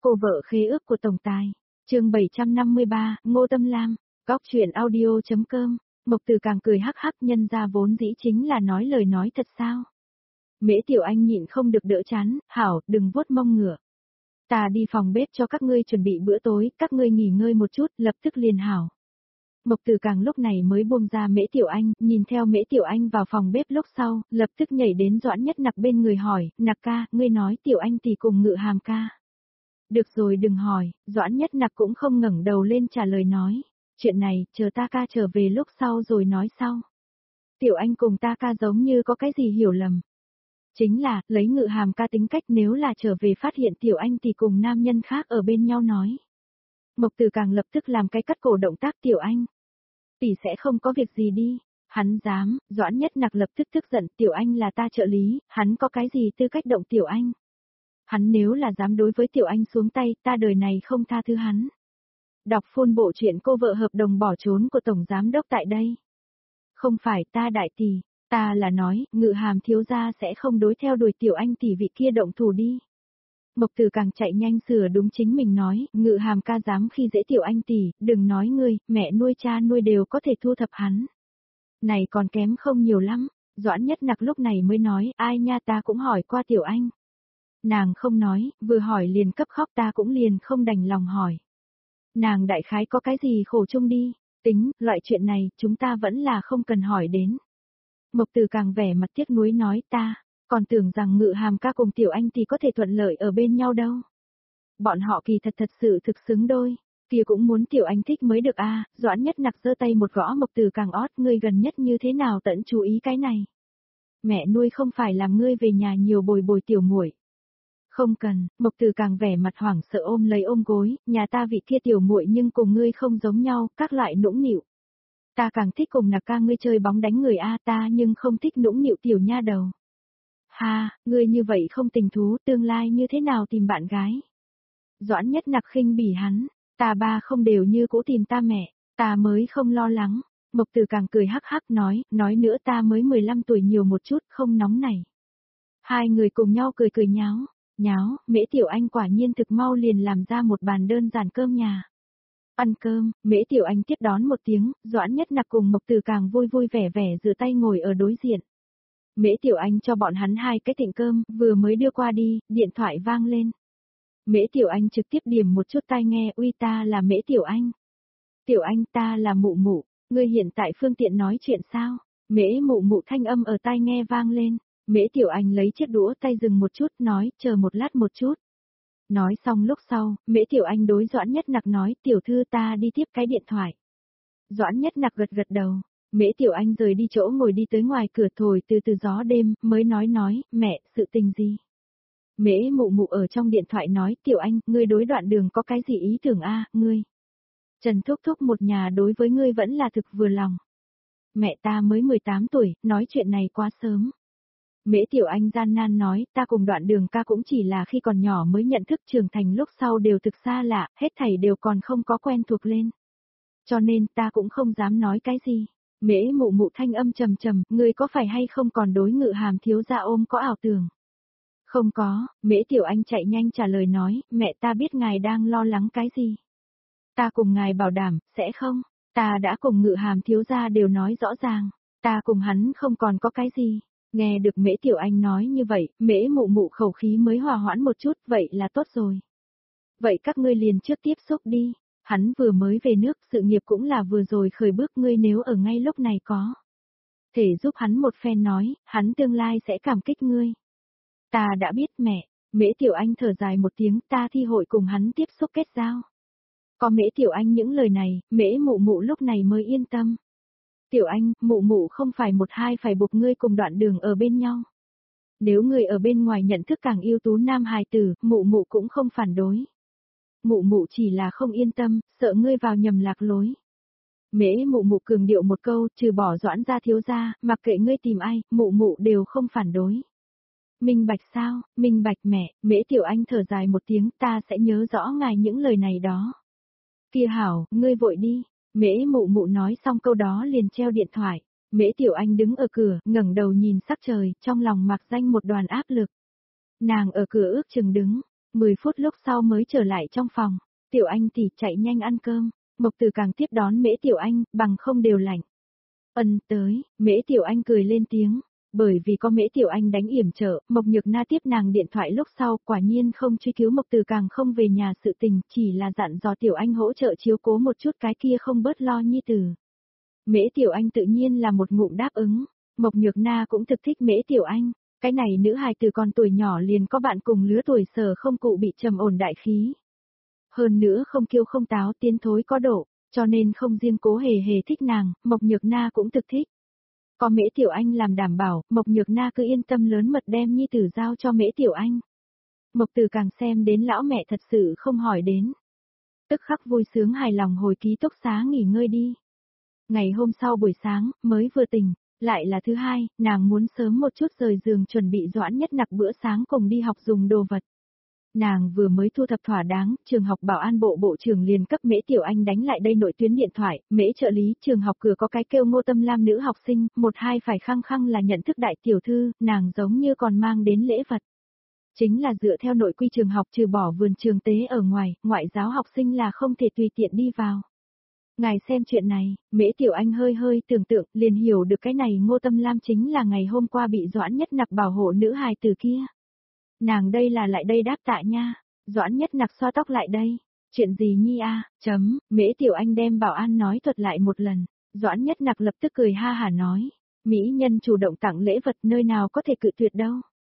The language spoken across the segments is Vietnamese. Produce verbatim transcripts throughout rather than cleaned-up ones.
Cô vợ khế ước của tổng tài. Chương bảy trăm năm mươi ba, Ngô Tâm Lam. Góc truyện audio.com. Mộc Từ càng cười hắc hắc, nhân ra vốn dĩ chính là nói lời nói thật sao? Mễ Tiểu Anh nhịn không được đỡ chán, hảo, đừng vuốt mông ngựa. Ta đi phòng bếp cho các ngươi chuẩn bị bữa tối, các ngươi nghỉ ngơi một chút, lập tức liền hảo. Mộc Từ càng lúc này mới buông ra Mễ Tiểu Anh, nhìn theo Mễ Tiểu Anh vào phòng bếp lúc sau, lập tức nhảy đến Doãn Nhất Nặc bên người hỏi, Nặc ca, ngươi nói Tiểu Anh tỷ cùng Ngự Hàm ca. Được rồi đừng hỏi, Doãn Nhất Nặc cũng không ngẩng đầu lên trả lời nói, chuyện này, chờ ta ca trở về lúc sau rồi nói sau. Tiểu Anh cùng ta ca giống như có cái gì hiểu lầm. Chính là, lấy Ngự Hàm ca tính cách nếu là trở về phát hiện Tiểu Anh tỷ cùng nam nhân khác ở bên nhau nói. Mộc Từ càng lập tức làm cái cắt cổ động tác Tiểu Anh. Tỷ sẽ không có việc gì đi, hắn dám, Doãn Nhất Nặc lập tức tức giận, Tiểu Anh là ta trợ lý, hắn có cái gì tư cách động Tiểu Anh. Hắn nếu là dám đối với Tiểu Anh xuống tay, ta đời này không tha thứ hắn. Đọc full bộ truyện Cô vợ hợp đồng bỏ trốn của Tổng Giám đốc tại đây. Không phải ta đại tỷ, ta là nói, Ngự Hàm thiếu gia sẽ không đối theo đuổi Tiểu Anh tỷ vị kia động thủ đi. Mộc Từ càng chạy nhanh sửa đúng chính mình nói, Ngự Hàm ca dám khi dễ Tiểu Anh tỷ, đừng nói ngươi, mẹ nuôi cha nuôi đều có thể thu thập hắn. Này còn kém không nhiều lắm, Doãn Nhất Nặc lúc này mới nói, ai nha ta cũng hỏi qua Tiểu Anh. Nàng không nói, vừa hỏi liền cấp khóc, ta cũng liền không đành lòng hỏi. Nàng đại khái có cái gì khổ chung đi, tính, loại chuyện này, chúng ta vẫn là không cần hỏi đến. Mộc Từ càng vẻ mặt tiếc nuối nói ta, còn tưởng rằng Ngự Hàm ca cùng Tiểu Anh thì có thể thuận lợi ở bên nhau đâu. Bọn họ kỳ thật thật sự thực xứng đôi, kia cũng muốn Tiểu Anh thích mới được a. À. Doãn Nhất Nặc giơ tay một gõ Mộc Từ càng ót, ngươi gần nhất như thế nào tận chú ý cái này. Mẹ nuôi không phải làm ngươi về nhà nhiều bồi bồi tiểu muội. Không cần, Mộc Từ càng vẻ mặt hoảng sợ ôm lấy ôm gối, nhà ta vị kia tiểu muội nhưng cùng ngươi không giống nhau, các loại nũng nịu. Ta càng thích cùng Nặc ca ngươi chơi bóng đánh người a, ta nhưng không thích nũng nịu tiểu nha đầu. Ha, ngươi như vậy không tình thú, tương lai như thế nào tìm bạn gái? Doãn Nhất Nặc khinh bỉ hắn, ta ba không đều như cũ tìm ta mẹ, ta mới không lo lắng. Mộc Từ càng cười hắc hắc nói, nói nữa ta mới mười lăm tuổi nhiều một chút, không nóng này. Hai người cùng nhau cười cười nháo, nháo, Mễ Tiểu Anh quả nhiên thực mau liền làm ra một bàn đơn giản cơm nhà. Ăn cơm, Mễ Tiểu Anh tiếp đón một tiếng, Doãn Nhất Nặc cùng Mộc Từ càng vui vui vẻ vẻ rửa tay ngồi ở đối diện. Mễ Tiểu Anh cho bọn hắn hai cái thịnh cơm, vừa mới đưa qua đi, điện thoại vang lên. Mễ Tiểu Anh trực tiếp điểm một chút tai nghe, uy ta là Mễ Tiểu Anh. Tiểu Anh ta là Mụ Mụ, ngươi hiện tại phương tiện nói chuyện sao? Mễ Mụ Mụ thanh âm ở tai nghe vang lên. Mễ Tiểu Anh lấy chiếc đũa tay dừng một chút, nói, chờ một lát một chút. Nói xong lúc sau, Mễ Tiểu Anh đối Doãn Nhất Nặc nói, tiểu thư ta đi tiếp cái điện thoại. Doãn Nhất Nặc gật gật đầu. Mễ Tiểu Anh rời đi chỗ ngồi đi tới ngoài cửa thổi từ từ gió đêm, mới nói nói, mẹ, sự tình gì? Mễ Mụ Mụ ở trong điện thoại nói, Tiểu Anh, ngươi đối Đoạn Đường có cái gì ý tưởng a, ngươi? Trần Thúc Thúc một nhà đối với ngươi vẫn là thực vừa lòng. Mẹ ta mới mười tám tuổi, nói chuyện này quá sớm. Mễ Tiểu Anh gian nan nói, ta cùng Đoạn Đường ca cũng chỉ là khi còn nhỏ mới nhận thức, trưởng thành lúc sau đều thực xa lạ, hết thảy đều còn không có quen thuộc lên. Cho nên ta cũng không dám nói cái gì. Mễ Mụ Mụ thanh âm trầm trầm, ngươi có phải hay không còn đối Ngự Hàm thiếu gia ôm có ảo tưởng? Không có, Mễ Tiểu Anh chạy nhanh trả lời nói, mẹ ta biết ngài đang lo lắng cái gì. Ta cùng ngài bảo đảm, sẽ không, ta đã cùng Ngự Hàm thiếu gia đều nói rõ ràng, ta cùng hắn không còn có cái gì. Nghe được Mễ Tiểu Anh nói như vậy, Mễ Mụ Mụ khẩu khí mới hòa hoãn một chút, vậy là tốt rồi. Vậy các ngươi liền trước tiếp xúc đi. Hắn vừa mới về nước, sự nghiệp cũng là vừa rồi khởi bước, ngươi nếu ở ngay lúc này có thể giúp hắn một phen nói, hắn tương lai sẽ cảm kích ngươi. Ta đã biết mẹ, Mễ Tiểu Anh thở dài một tiếng, ta thi hội cùng hắn tiếp xúc kết giao. Có Mễ Tiểu Anh những lời này, Mễ Mụ Mụ lúc này mới yên tâm. Tiểu Anh, Mụ Mụ không phải một hai phải buộc ngươi cùng Đoạn Đường ở bên nhau. Nếu ngươi ở bên ngoài nhận thức càng ưu tú nam hài tử, Mụ Mụ cũng không phản đối. Mụ Mụ chỉ là không yên tâm, sợ ngươi vào nhầm lạc lối. Mễ Mụ Mụ cường điệu một câu, trừ bỏ Doãn gia thiếu gia, mặc kệ ngươi tìm ai, Mụ Mụ đều không phản đối. Minh bạch sao, minh bạch mẹ, Mễ Tiểu Anh thở dài một tiếng, ta sẽ nhớ rõ ngài những lời này đó. Kia hảo, ngươi vội đi. Mễ Mụ Mụ nói xong câu đó liền treo điện thoại. Mễ Tiểu Anh đứng ở cửa, ngẩng đầu nhìn sắc trời, trong lòng mặc danh một đoàn áp lực. Nàng ở cửa ước chừng đứng. mười phút lúc sau mới trở lại trong phòng. Tiểu Anh tỷ chạy nhanh ăn cơm. Mộc Từ Càng tiếp đón Mễ Tiểu Anh, bằng không đều lạnh. Ân tới, Mễ Tiểu Anh cười lên tiếng. Bởi vì có Mễ Tiểu Anh đánh yểm trợ, Mộc Nhược Na tiếp nàng điện thoại lúc sau, quả nhiên không truy cứu Mộc Từ Càng không về nhà sự tình, chỉ là dặn dò Tiểu Anh hỗ trợ chiếu cố một chút cái kia không bớt lo nhi tử. Mễ Tiểu Anh tự nhiên là một ngụm đáp ứng. Mộc Nhược Na cũng thực thích Mễ Tiểu Anh. Cái này nữ hài từ còn tuổi nhỏ liền có bạn cùng lứa tuổi sở không cụ bị trầm ổn đại khí. Hơn nữa không kiêu không táo tiến thối có độ, cho nên không riêng Cố Hề Hề thích nàng, Mộc Nhược Na cũng thực thích. Có Mễ Tiểu Anh làm đảm bảo, Mộc Nhược Na cứ yên tâm lớn mật đem nhi tử giao cho Mễ Tiểu Anh. Mộc Từ Càng xem đến lão mẹ thật sự không hỏi đến. Tức khắc vui sướng hài lòng hồi ký túc xá nghỉ ngơi đi. Ngày hôm sau buổi sáng, mới vừa tỉnh, lại là thứ hai, nàng muốn sớm một chút rời giường chuẩn bị Doãn Nhất Nặc bữa sáng cùng đi học dùng đồ vật. Nàng vừa mới thu thập thỏa đáng, trường học bảo an bộ bộ trưởng liền cấp Mễ Tiểu Anh đánh lại đây nội tuyến điện thoại, Mễ trợ lý, trường học cửa có cái kêu Ngô Tâm Lam nữ học sinh, một hai phải khăng khăng là nhận thức đại tiểu thư, nàng giống như còn mang đến lễ vật. Chính là dựa theo nội quy trường học trừ bỏ vườn trường tế ở ngoài, ngoại giáo học sinh là không thể tùy tiện đi vào. Ngài xem chuyện này, Mễ Tiểu Anh hơi hơi tưởng tượng, liền hiểu được cái này Ngô Tâm Lam chính là ngày hôm qua bị Doãn Nhất Nặc bảo hộ nữ hài từ kia. Nàng đây là lại đây đáp tạ nha. Doãn Nhất Nặc xoa tóc lại đây. Chuyện gì nhi a? Chấm, Mễ Tiểu Anh đem bảo an nói thuật lại một lần. Doãn Nhất Nặc lập tức cười ha hả nói. Mỹ nhân chủ động tặng lễ vật nơi nào có thể cự tuyệt đâu.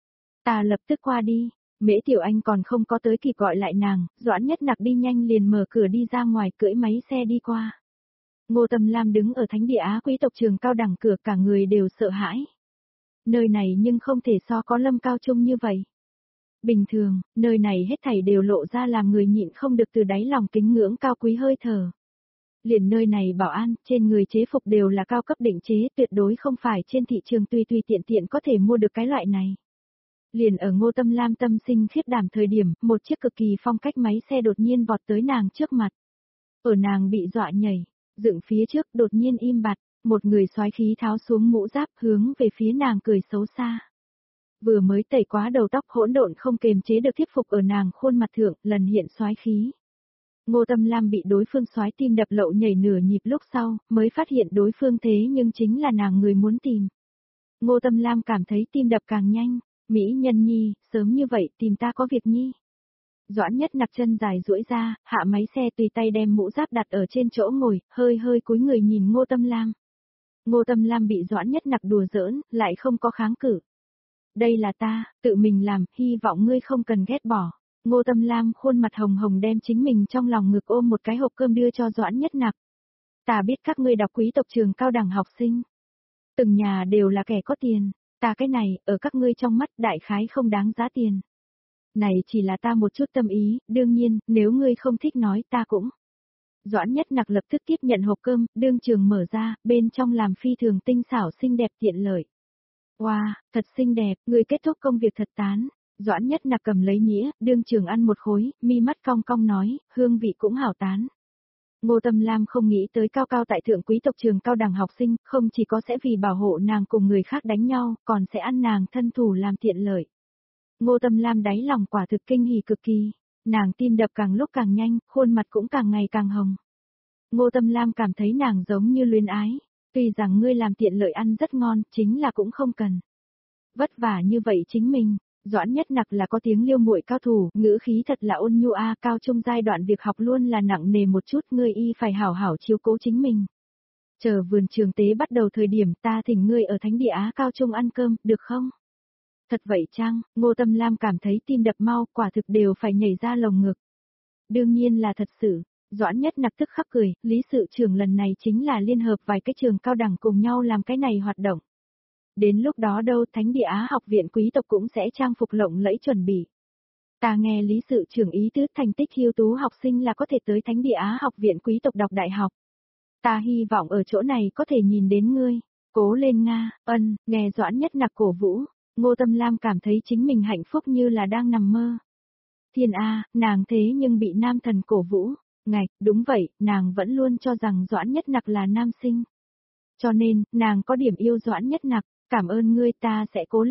Ta lập tức qua đi. Mễ Tiểu Anh còn không có tới kịp gọi lại nàng, Doãn Nhất Nặc đi nhanh liền mở cửa đi ra ngoài cưỡi máy xe đi qua. Ngô Tâm Lam đứng ở thánh địa Á quý tộc trường cao đẳng cửa cả người đều sợ hãi. Nơi này nhưng không thể so có Lâm Cao Trung như vậy. Bình thường, nơi này hết thảy đều lộ ra làm người nhịn không được từ đáy lòng kính ngưỡng cao quý hơi thở. Liền nơi này bảo an, trên người chế phục đều là cao cấp định chế, tuyệt đối không phải trên thị trường tùy tùy tiện tiện có thể mua được cái loại này. Liền ở Ngô Tâm Lam tâm sinh khiếp đảm thời điểm, một chiếc cực kỳ phong cách máy xe đột nhiên vọt tới nàng trước mặt. Ở nàng bị dọa nhảy, dựng phía trước đột nhiên im bặt, một người soái khí tháo xuống mũ giáp hướng về phía nàng cười xấu xa. Vừa mới tẩy quá đầu tóc hỗn độn không kềm chế được thuyết phục ở nàng khuôn mặt thượng, lần hiện soái khí. Ngô Tâm Lam bị đối phương soái tim đập lậu nhảy nửa nhịp lúc sau, mới phát hiện đối phương thế nhưng chính là nàng người muốn tìm. Ngô Tâm Lam cảm thấy tim đập càng nhanh, Mỹ nhân nhi, sớm như vậy tìm ta có việc nhi. Doãn Nhất Nặc chân dài duỗi ra, hạ máy xe tùy tay đem mũ giáp đặt ở trên chỗ ngồi, hơi hơi cúi người nhìn Ngô Tâm Lam. Ngô Tâm Lam bị Doãn Nhất Nặc đùa giỡn, lại không có kháng cự. Đây là ta, tự mình làm, hy vọng ngươi không cần ghét bỏ. Ngô Tâm Lam khuôn mặt hồng hồng đem chính mình trong lòng ngực ôm một cái hộp cơm đưa cho Doãn Nhất Nặc. Ta biết các ngươi đọc quý tộc trường cao đẳng học sinh. Từng nhà đều là kẻ có tiền, ta cái này, ở các ngươi trong mắt đại khái không đáng giá tiền. Này chỉ là ta một chút tâm ý, đương nhiên, nếu ngươi không thích nói ta cũng. Doãn Nhất Nặc lập tức tiếp nhận hộp cơm, đương trường mở ra, bên trong làm phi thường tinh xảo xinh đẹp tiện lợi. Wow, thật xinh đẹp, ngươi kết thúc công việc thật tán. Doãn Nhất Nặc cầm lấy nhĩa, đương trường ăn một khối, mi mắt cong cong nói, hương vị cũng hảo tán. Ngô Tâm Lam không nghĩ tới cao cao tại thượng quý tộc trường cao đẳng học sinh, không chỉ có sẽ vì bảo hộ nàng cùng người khác đánh nhau, còn sẽ ăn nàng thân thủ làm tiện lợi. Ngô Tâm Lam đáy lòng quả thực kinh hỉ cực kỳ, nàng tim đập càng lúc càng nhanh, khuôn mặt cũng càng ngày càng hồng. Ngô Tâm Lam cảm thấy nàng giống như luyến ái, tuy rằng ngươi làm tiện lợi ăn rất ngon, chính là cũng không cần. Vất vả như vậy chính mình. Doãn Nhất Nặc là có tiếng liêu muội cao thủ, ngữ khí thật là ôn nhu a, cao trung giai đoạn việc học luôn là nặng nề một chút, ngươi y phải hảo hảo chiếu cố chính mình. Chờ vườn trường tế bắt đầu thời điểm ta thỉnh ngươi ở thánh địa Á cao trung ăn cơm, được không? Thật vậy chăng? Ngô Tâm Lam cảm thấy tim đập mau, quả thực đều phải nhảy ra lồng ngực. Đương nhiên là thật sự. Doãn Nhất Nặc tức khắc cười, lý sự trưởng lần này chính là liên hợp vài cái trường cao đẳng cùng nhau làm cái này hoạt động. Đến lúc đó đâu Thánh địa Á học viện quý tộc cũng sẽ trang phục lộng lẫy chuẩn bị. Ta nghe lý sự trưởng ý tứ thành tích hiếu tú học sinh là có thể tới Thánh địa Á học viện quý tộc đọc đại học. Ta hy vọng ở chỗ này có thể nhìn đến ngươi. Cố lên Nga, ân, nghe Doãn Nhất Nặc cổ vũ, Ngô Tâm Lam cảm thấy chính mình hạnh phúc như là đang nằm mơ. Thiên A, nàng thế nhưng bị nam thần cổ vũ. Ngạch, đúng vậy, nàng vẫn luôn cho rằng Doãn Nhất Nặc là nam sinh. Cho nên, nàng có điểm yêu Doãn Nhất Nặc. Cảm ơn ngươi, ta sẽ cố lên.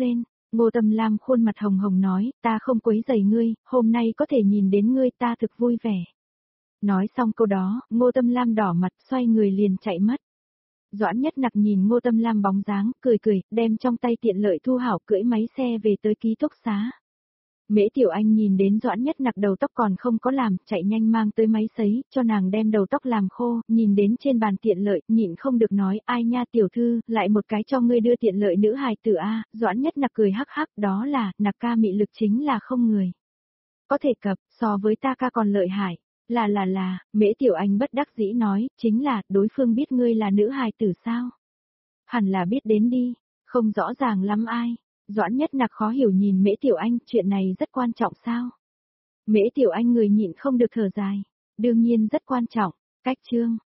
Ngô Tâm Lam khuôn mặt hồng hồng nói, ta không quấy rầy ngươi, hôm nay có thể nhìn đến ngươi ta thực vui vẻ. Nói xong câu đó, Ngô Tâm Lam đỏ mặt xoay người liền chạy mất. Doãn Nhất Nặc nhìn Ngô Tâm Lam bóng dáng, cười cười, đem trong tay tiện lợi thu hảo cưỡi máy xe về tới ký túc xá. Mễ Tiểu Anh nhìn đến Doãn Nhất Nặc đầu tóc còn không có làm, chạy nhanh mang tới máy sấy, cho nàng đem đầu tóc làm khô, nhìn đến trên bàn tiện lợi, nhịn không được nói, ai nha tiểu thư, lại một cái cho ngươi đưa tiện lợi nữ hài tử a. Doãn Nhất Nặc cười hắc hắc, đó là, Nặc ca mị lực chính là không người. Có thể cập, so với ta ca còn lợi hại. Là là là, Mễ Tiểu Anh bất đắc dĩ nói, chính là, đối phương biết ngươi là nữ hài tử sao? Hẳn là biết đến đi, không rõ ràng lắm ai. Doãn Nhất Nặc khó hiểu nhìn Mễ Tiểu Anh, chuyện này rất quan trọng sao? Mễ Tiểu Anh người nhịn không được thở dài. Đương nhiên rất quan trọng, cách chương.